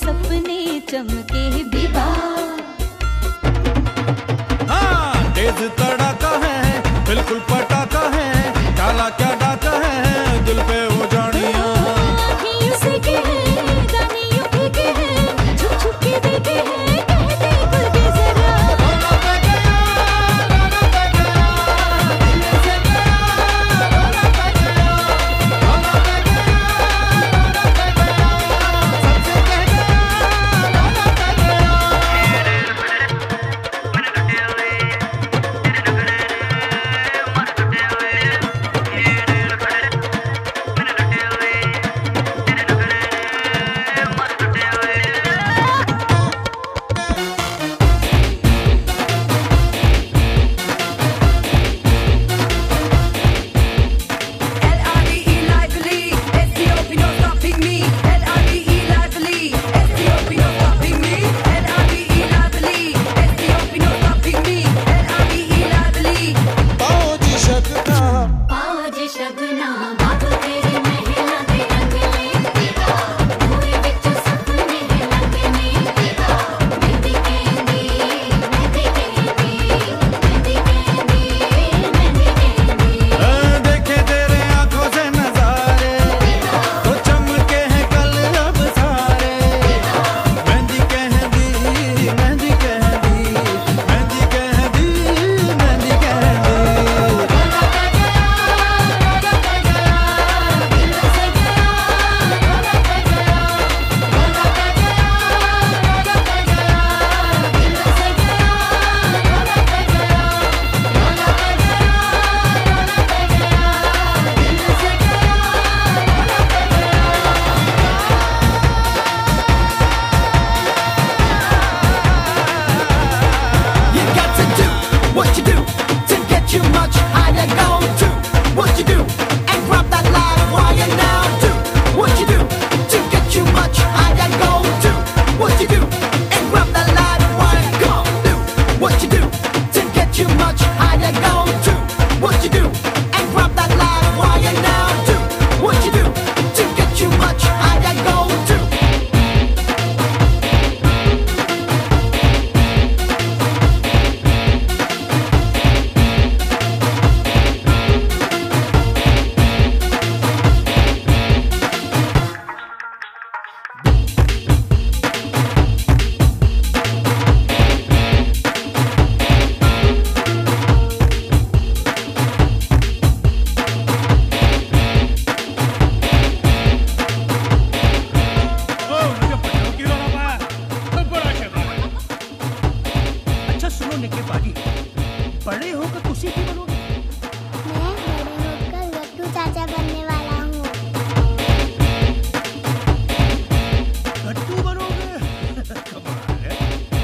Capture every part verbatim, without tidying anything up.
सपने चमके विदा। हाँ, तेज तड़ाका है, बिल्कुल पटाखा है, डाला क्या डाका है, दिल पे वो जानिया। आँखें उसे के हैं, दाने यूं फेंके हैं, छुप छुप के देखे हैं, कहते खुल के जरा। रोना पे गया, रोना पे गया, दिल से गया, रोना पे गया, रोना पे गया, रोना पे गया, सबसे कह गया, रोना पे गया। बड़े होकर खुशी की बनोगे? मैं बड़े होकर लट्टू चाचा बनने वाला हूँ। लट्टू बनोगे? कमाल है।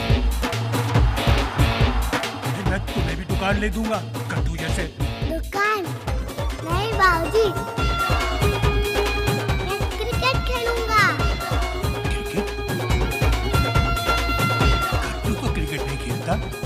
मैं तुम्हें भी दुकान ले दूंगा कद्दू जैसे। दुकान? नहीं बाबूजी, मैं क्रिकेट खेलूंगा। क्रिकेट? कद्दू तो क्रिकेट नहीं खेलता।